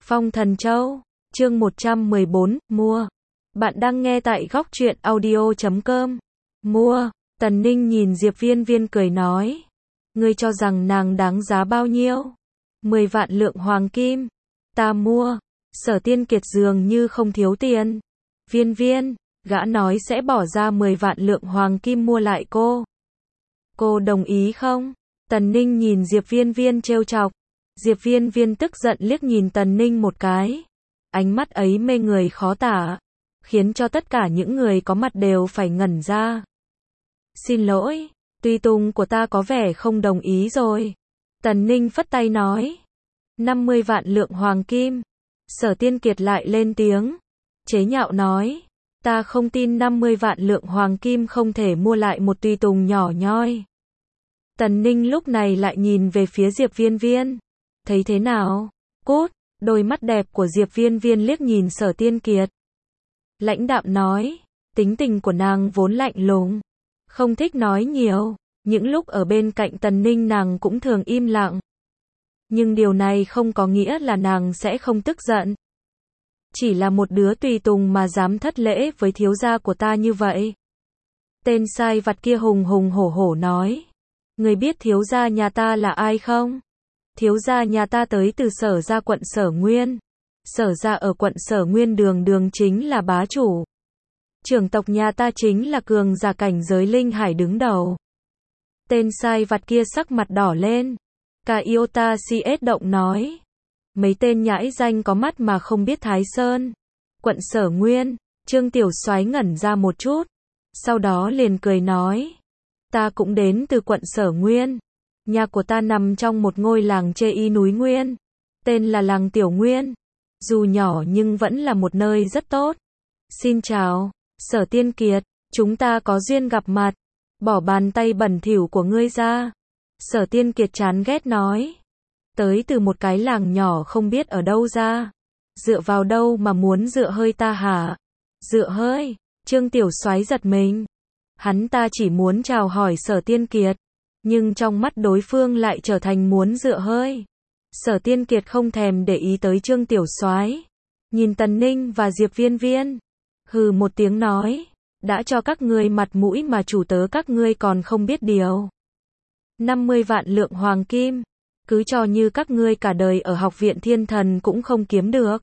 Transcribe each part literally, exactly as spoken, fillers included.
Phong Thần Châu, chương một trăm mười bốn, mua. Bạn đang nghe tại góc truyện audio chấm com. Mua. Tần Ninh nhìn Diệp Viên Viên cười nói. Ngươi cho rằng nàng đáng giá bao nhiêu? mười vạn lượng hoàng kim. Ta mua. Sở Tiên Kiệt dường như không thiếu tiền. Viên Viên, gã nói sẽ bỏ ra mười vạn lượng hoàng kim mua lại cô. Cô đồng ý không? Tần Ninh nhìn Diệp Viên Viên trêu chọc. Diệp Viên Viên tức giận liếc nhìn Tần Ninh một cái. Ánh mắt ấy mê người khó tả, khiến cho tất cả những người có mặt đều phải ngẩn ra. Xin lỗi, tùy tùng của ta có vẻ không đồng ý rồi. Tần Ninh phất tay nói. năm mươi vạn lượng hoàng kim. Sở Tiên Kiệt lại lên tiếng. Chế nhạo nói. Ta không tin năm mươi vạn lượng hoàng kim không thể mua lại một tùy tùng nhỏ nhoi. Tần Ninh lúc này lại nhìn về phía Diệp Viên Viên. Thấy thế nào? Cút. Đôi mắt đẹp của Diệp Viên Viên liếc nhìn Sở Tiên Kiệt. Lãnh đạm nói. Tính tình của nàng vốn lạnh lùng, không thích nói nhiều. Những lúc ở bên cạnh Tần Ninh nàng cũng thường im lặng. Nhưng điều này không có nghĩa là nàng sẽ không tức giận. Chỉ là một đứa tùy tùng mà dám thất lễ với thiếu gia của ta như vậy. Tên sai vặt kia hùng hùng hổ hổ nói. Người biết thiếu gia nhà ta là ai không? Thiếu gia nhà ta tới từ Sở gia quận Sở Nguyên. Sở gia ở quận Sở Nguyên đường đường chính là bá chủ. Trưởng tộc nhà ta chính là cường giả cảnh giới linh hải đứng đầu. Tên sai vặt kia sắc mặt đỏ lên. Ca Iota si ết động nói. Mấy tên nhãi danh có mắt mà không biết Thái Sơn. Quận Sở Nguyên. Trương Tiểu Soái ngẩn ra một chút. Sau đó liền cười nói. Ta cũng đến từ quận Sở Nguyên. Nhà của ta nằm trong một ngôi làng chê y núi Nguyên. Tên là làng Tiểu Nguyên. Dù nhỏ nhưng vẫn là một nơi rất tốt. Xin chào, Sở Tiên Kiệt. Chúng ta có duyên gặp mặt. Bỏ bàn tay bẩn thỉu của ngươi ra. Sở Tiên Kiệt chán ghét nói. Tới từ một cái làng nhỏ không biết ở đâu ra. Dựa vào đâu mà muốn dựa hơi ta hả? Dựa hơi? Trương Tiểu Soái giật mình. Hắn ta chỉ muốn chào hỏi Sở Tiên Kiệt. Nhưng trong mắt đối phương lại trở thành muốn dựa hơi. Sở Tiên Kiệt không thèm để ý tới Trương Tiểu Soái. Nhìn Tần Ninh và Diệp Viên Viên. Hừ một tiếng nói. Đã cho các ngươi mặt mũi mà chủ tớ các ngươi còn không biết điều. năm mươi vạn lượng hoàng kim. Cứ cho như các ngươi cả đời ở học viện thiên thần cũng không kiếm được.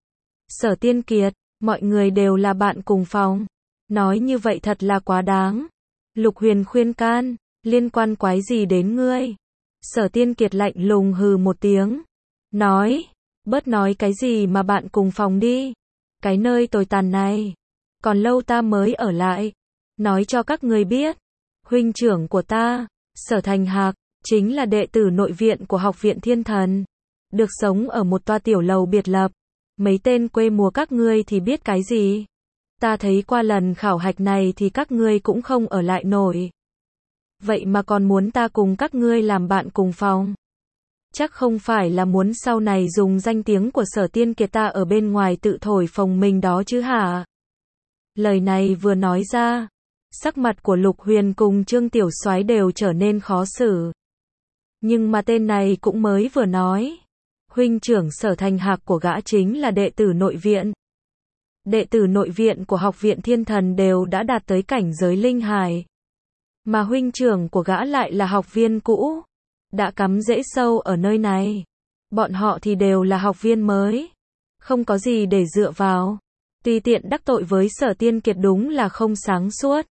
Sở Tiên Kiệt, mọi người đều là bạn cùng phòng. Nói như vậy thật là quá đáng. Lục Huyền khuyên can. Liên quan quái gì đến ngươi? Sở Tiên Kiệt lạnh lùng hừ một tiếng. Nói. Bớt nói cái gì mà bạn cùng phòng đi. Cái nơi tồi tàn này. Còn lâu ta mới ở lại. Nói cho các ngươi biết. Huynh trưởng của ta, Sở Thành Hạc, chính là đệ tử nội viện của học viện thiên thần. Được sống ở một toa tiểu lầu biệt lập. Mấy tên quê mùa các ngươi thì biết cái gì? Ta thấy qua lần khảo hạch này thì các ngươi cũng không ở lại nổi. Vậy mà còn muốn ta cùng các ngươi làm bạn cùng phòng. Chắc không phải là muốn sau này dùng danh tiếng của Sở Tiên Kiệt ta ở bên ngoài tự thổi phồng mình đó chứ hả? Lời này vừa nói ra, sắc mặt của Lục Huyền cùng Trương Tiểu Soái đều trở nên khó xử. Nhưng mà tên này cũng mới vừa nói. Huynh trưởng Sở Thành Hạc của gã chính là đệ tử nội viện. Đệ tử nội viện của học viện thiên thần đều đã đạt tới cảnh giới linh hải. Mà huynh trưởng của gã lại là học viên cũ. Đã cắm rễ sâu ở nơi này. Bọn họ thì đều là học viên mới. Không có gì để dựa vào. Tùy tiện đắc tội với Sở Tiên Kiệt đúng là không sáng suốt.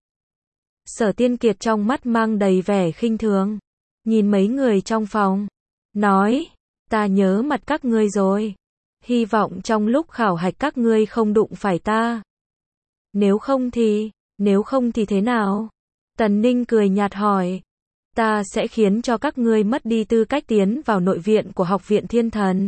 Sở Tiên Kiệt trong mắt mang đầy vẻ khinh thường. Nhìn mấy người trong phòng. Nói. Ta nhớ mặt các ngươi rồi. Hy vọng trong lúc khảo hạch các ngươi không đụng phải ta. Nếu không thì, nếu không thì thế nào? Tần Ninh cười nhạt hỏi. Ta sẽ khiến cho các ngươi mất đi tư cách tiến vào nội viện của học viện thiên thần.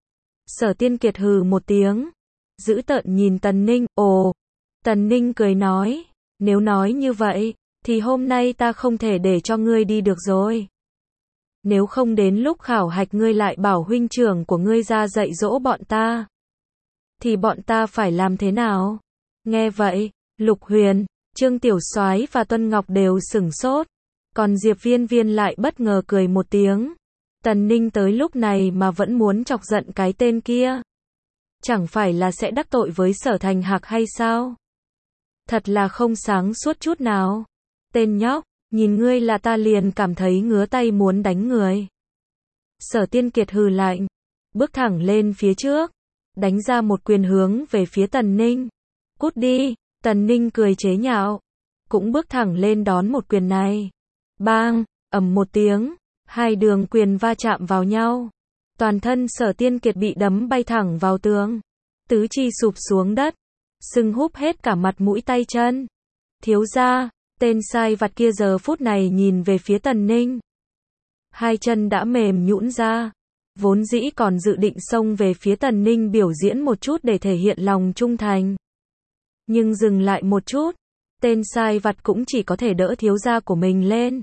Sở Tiên Kiệt hừ một tiếng. Dữ tợn nhìn Tần Ninh. Ồ. Tần Ninh cười nói. Nếu nói như vậy, thì hôm nay ta không thể để cho ngươi đi được rồi. Nếu không đến lúc khảo hạch ngươi lại bảo huynh trưởng của ngươi ra dạy dỗ bọn ta. Thì bọn ta phải làm thế nào? Nghe vậy, Lục Huyền, Trương Tiểu Soái và Tuân Ngọc đều sửng sốt. Còn Diệp Viên Viên lại bất ngờ cười một tiếng. Tần Ninh tới lúc này mà vẫn muốn chọc giận cái tên kia. chẳng phải là sẽ đắc tội với Sở Thành Hạc hay sao? Thật là không sáng suốt chút nào. Tên nhóc, nhìn ngươi là ta liền cảm thấy ngứa tay muốn đánh người. Sở Tiên Kiệt hừ lạnh, bước thẳng lên phía trước, đánh ra một quyền hướng về phía Tần Ninh. Cút đi, Tần Ninh cười chế nhạo, cũng bước thẳng lên đón một quyền này. Bang, ầm một tiếng, hai đường quyền va chạm vào nhau. Toàn thân Sở Tiên Kiệt bị đấm bay thẳng vào tường, tứ chi sụp xuống đất, sưng húp hết cả mặt mũi tay chân. Thiếu gia, tên sai vặt kia giờ phút này nhìn về phía Tần Ninh. Hai chân đã mềm nhũn ra, vốn dĩ còn dự định xông về phía Tần Ninh biểu diễn một chút để thể hiện lòng trung thành. Nhưng dừng lại một chút, tên sai vặt cũng chỉ có thể đỡ thiếu gia của mình lên.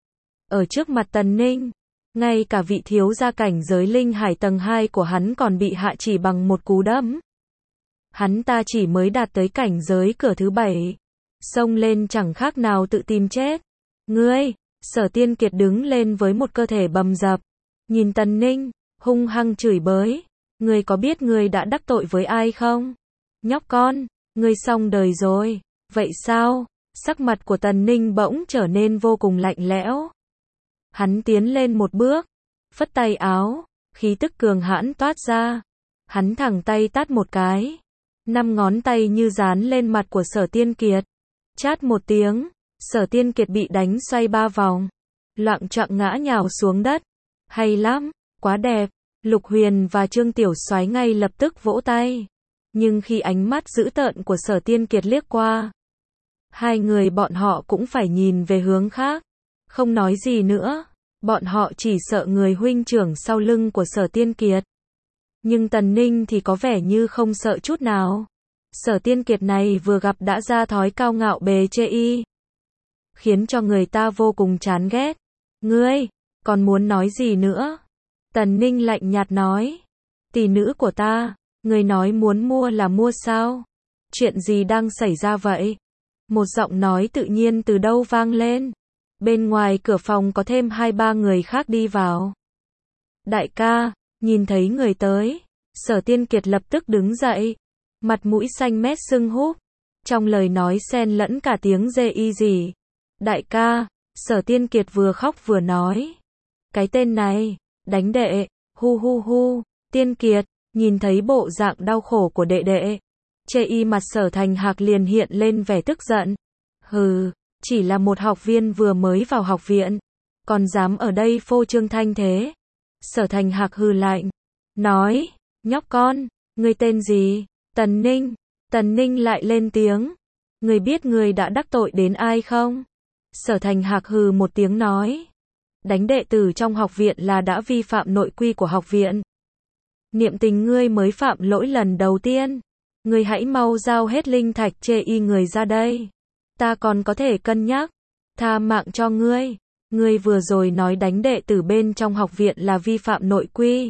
Ở trước mặt Tần Ninh, ngay cả vị thiếu gia cảnh giới linh hải tầng hai của hắn còn bị hạ chỉ bằng một cú đấm. Hắn ta chỉ mới đạt tới cảnh giới cửa thứ bảy, xông lên chẳng khác nào tự tìm chết. Ngươi, Sở Tiên Kiệt đứng lên với một cơ thể bầm dập, nhìn Tần Ninh, hung hăng chửi bới. Ngươi có biết ngươi đã đắc tội với ai không? Nhóc con, ngươi xong đời rồi. Vậy sao? Sắc mặt của Tần Ninh bỗng trở nên vô cùng lạnh lẽo. Hắn tiến lên một bước, phất tay áo, khí tức cường hãn toát ra. Hắn thẳng tay tát một cái, năm ngón tay như dán lên mặt của Sở Tiên Kiệt. Chát một tiếng, Sở Tiên Kiệt bị đánh xoay ba vòng, loạng choạng ngã nhào xuống đất. Hay lắm, quá đẹp. Lục Huyền và Trương Tiểu Soái ngay lập tức vỗ tay. Nhưng khi ánh mắt dữ tợn của Sở Tiên Kiệt liếc qua, hai người bọn họ cũng phải nhìn về hướng khác, không nói gì nữa. Bọn họ chỉ sợ người huynh trưởng sau lưng của Sở Tiên Kiệt. Nhưng Tần Ninh thì có vẻ như không sợ chút nào. Sở Tiên Kiệt này vừa gặp đã ra thói cao ngạo bề chê y, khiến cho người ta vô cùng chán ghét. Ngươi, còn muốn nói gì nữa? Tần Ninh lạnh nhạt nói. Tỷ nữ của ta, ngươi nói muốn mua là mua sao? Chuyện gì đang xảy ra vậy? Một giọng nói tự nhiên từ đâu vang lên. Bên ngoài cửa phòng có thêm hai ba người khác đi vào. Đại ca, nhìn thấy người tới, Sở Tiên Kiệt lập tức đứng dậy, mặt mũi xanh mét sưng húp, trong lời nói xen lẫn cả tiếng dê y gì. Đại ca, Sở Tiên Kiệt vừa khóc vừa nói. Cái tên này, đánh đệ, hu hu hu. Tiên Kiệt, nhìn thấy bộ dạng đau khổ của đệ đệ, chê y mặt Sở Thành Hạc liền hiện lên vẻ tức giận. Hừ, chỉ là một học viên vừa mới vào học viện, còn dám ở đây phô trương thanh thế. Sở Thành Hạc hừ lạnh, nói, nhóc con, ngươi tên gì? Tần Ninh. Tần Ninh lại lên tiếng, ngươi biết ngươi đã đắc tội đến ai không? Sở Thành Hạc hừ một tiếng nói, đánh đệ tử trong học viện là đã vi phạm nội quy của học viện. Niệm Tình ngươi mới phạm lỗi lần đầu tiên, ngươi hãy mau giao hết linh thạch chê y người ra đây. Ta còn có thể cân nhắc tha mạng cho ngươi. Ngươi vừa rồi nói đánh đệ tử bên trong học viện là vi phạm nội quy,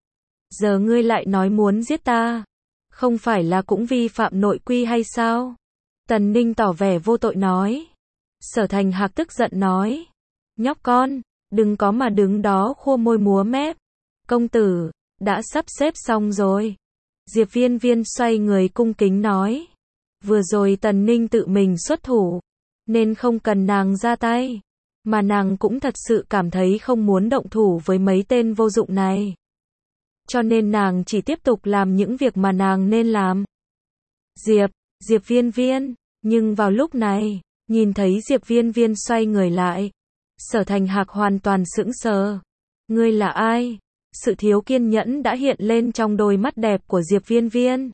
giờ ngươi lại nói muốn giết ta, không phải là cũng vi phạm nội quy hay sao? Tần Ninh tỏ vẻ vô tội nói. Sở Thành Hạc tức giận nói, nhóc con, đừng có mà đứng đó khua môi múa mép. Công tử, đã sắp xếp xong rồi. Diệp Viên Viên xoay người cung kính nói. Vừa rồi Tần Ninh tự mình xuất thủ, nên không cần nàng ra tay, mà nàng cũng thật sự cảm thấy không muốn động thủ với mấy tên vô dụng này. Cho nên nàng chỉ tiếp tục làm những việc mà nàng nên làm. Diệp, Diệp Viên Viên, nhưng vào lúc này, nhìn thấy Diệp Viên Viên xoay người lại, Sở Thành Hạc hoàn toàn sững sờ. Ngươi là ai? Sự thiếu kiên nhẫn đã hiện lên trong đôi mắt đẹp của Diệp Viên Viên.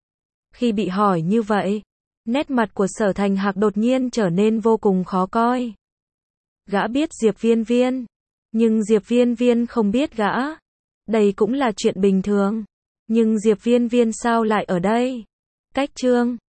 Khi bị hỏi như vậy, nét mặt của Sở Thành Hạc đột nhiên trở nên vô cùng khó coi. Gã biết Diệp Viên Viên, nhưng Diệp Viên Viên không biết gã. Đây cũng là chuyện bình thường. Nhưng Diệp Viên Viên sao lại ở đây? Cách chương